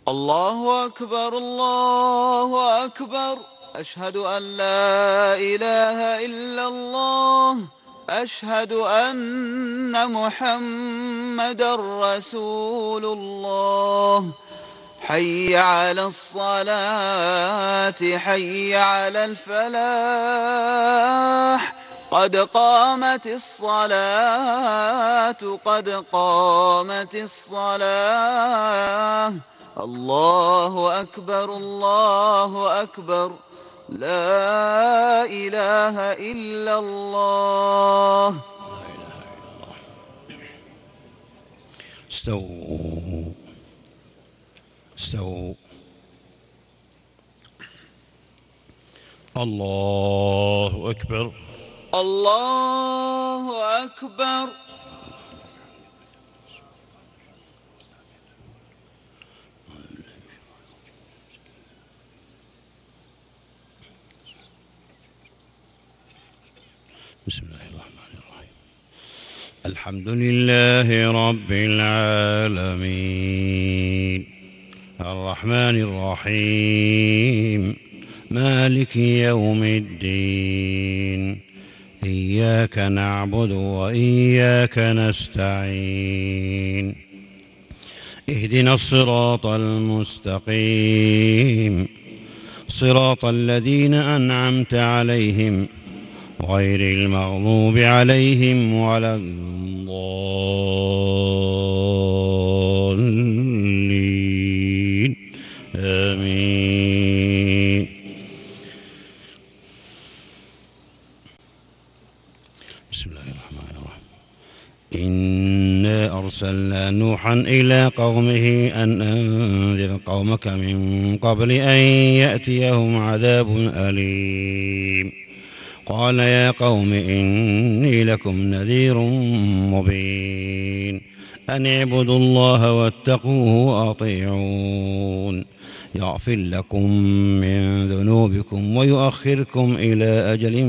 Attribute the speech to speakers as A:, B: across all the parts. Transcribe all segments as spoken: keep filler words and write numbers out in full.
A: الله أكبر الله أكبر. أشهد أن لا إله إلا الله. أشهد أن محمدا رسول الله. حي على الصلاة حي على الفلاح. قد قامت الصلاة قد قامت الصلاة. الله أكبر الله أكبر. لا إله إلا الله.
B: لا إله إلا الله. استووا استووا. الله أكبر
A: الله أكبر.
B: بسم الله الرحمن الرحيم. الحمد لله رب العالمين الرحمن الرحيم مالك يوم الدين. إياك نعبد وإياك نستعين. اهدنا الصراط المستقيم صراط الذين أنعمت عليهم غير المغضوب عليهم ولا الضالين. آمين. بسم الله الرحمن الرحيم. إنا أرسلنا نوحا إلى قومه أن أنذر قومك من قبل أن يأتيهم عذاب أليم. قال يا قوم إني لكم نذير مبين أن اعبدوا الله واتقوه وأطيعون يغفر لكم من ذنوبكم ويؤخركم إلى أجل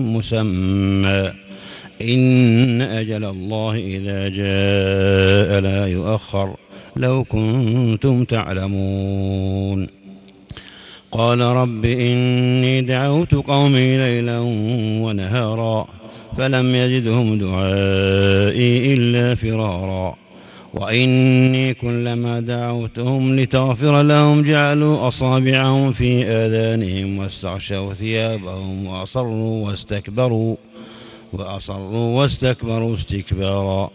B: مسمى إن أجل الله إذا جاء لا يؤخر لو كنتم تعلمون. قال رب إني دعوت قومي ليلا ونهارا فلم يزدهم دعائي إلا فرارا. وإني كلما دعوتهم لتغفر لهم جعلوا أصابعهم في آذانهم واستغشوا ثيابهم وأصروا واستكبروا وأصروا واستكبروا استكبارا.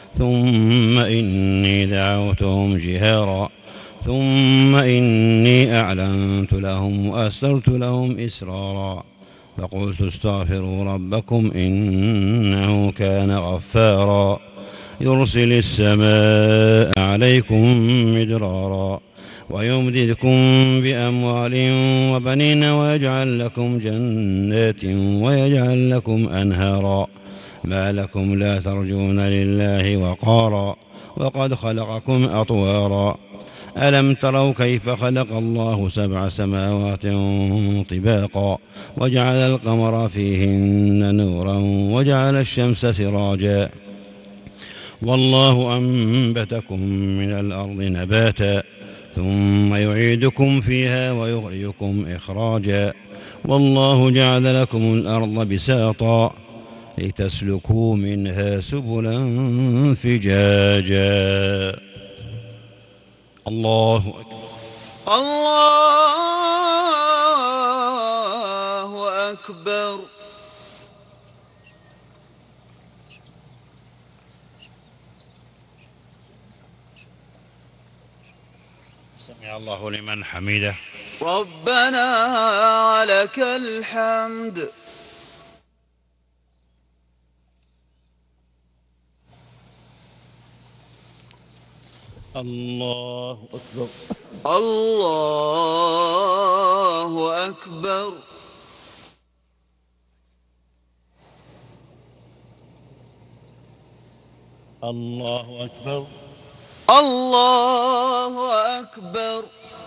B: ثم إني دعوتهم جهارا ثم إني أعلنت لهم وأسررت لهم إسرارا. فقلت استغفروا ربكم إنه كان غفارا يرسل السماء عليكم مدرارا ويمددكم بأموال وبنين ويجعل لكم جنات ويجعل لكم أنهارا. ما لكم لا ترجون لله وقارا وقد خلقكم أطوارا. ألم تروا كيف خلق الله سبع سماوات طباقا وجعل القمر فيهن نورا وجعل الشمس سراجا والله أنبتكم من الأرض نباتا ثم يعيدكم فيها ويخرجكم إخراجا والله جعل لكم الأرض بساطا لتسلكوا منها سبلا فجاجا. الله أكبر.
A: الله أكبر.
B: سمع الله لمن حمده.
A: ربنا لك الحمد.
B: الله أكبر.
A: الله أكبر.
B: الله أكبر.
A: الله أكبر.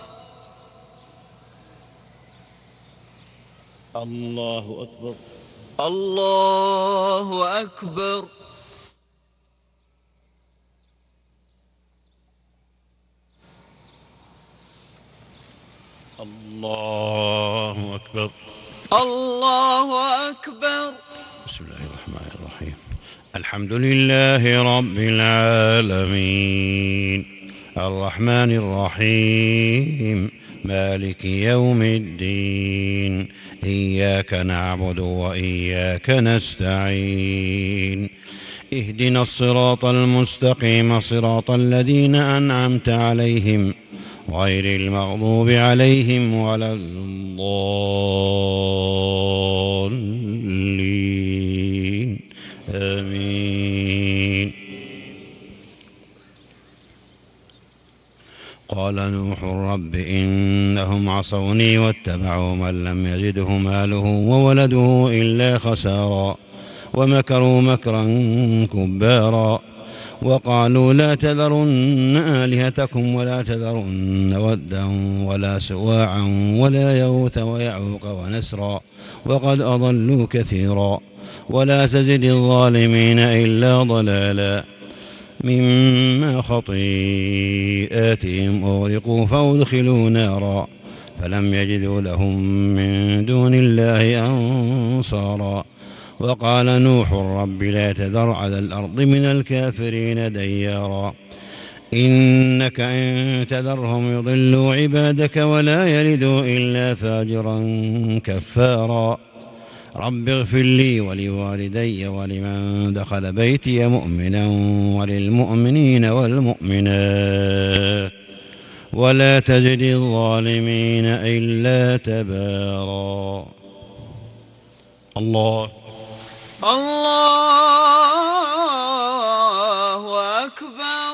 B: الله أكبر.
A: الله أكبر.
B: الله أكبر.
A: الله أكبر.
B: بسم الله الرحمن الرحيم. الحمد لله رب العالمين الرحمن الرحيم مالك يوم الدين إياك نعبد وإياك نستعين اهدنا الصراط المستقيم صراط الذين أنعمت عليهم غير المغضوب عليهم ولا الضالين آمين. قال نوح رب إنهم عصوني واتبعوا من لم يزده ماله وولده إلا خسارا ومكروا مكرا كبارا وقالوا لا تذرن آلهتكم ولا تذرن ودا ولا سواعا ولا يغوث ويعوق ونسرا وقد أضلوا كثيرا ولا تزد الظالمين إلا ضلالا مما خطيئاتهم أغرقوا فأدخلوا نارا فلم يجدوا لهم من دون الله أنصارا وقال نوح رب لا تذر على الأرض من الكافرين ديارا إنك إن تذرهم يضلوا عبادك ولا يلدوا إلا فاجرا كفارا رب اغفر لي ولوالدي ولمن دخل بيتي مؤمنا وللمؤمنين والمؤمنات ولا تزد الظالمين إلا تبارا. الله
A: الله أكبر.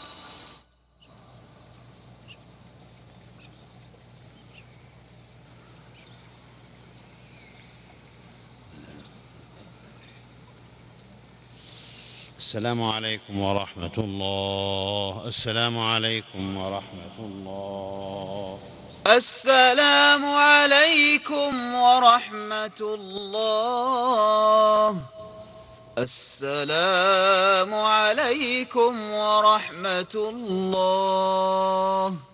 B: السلام عليكم ورحمة الله. السلام عليكم ورحمة الله.
A: السلام عليكم ورحمة الله. السلام عليكم ورحمة الله.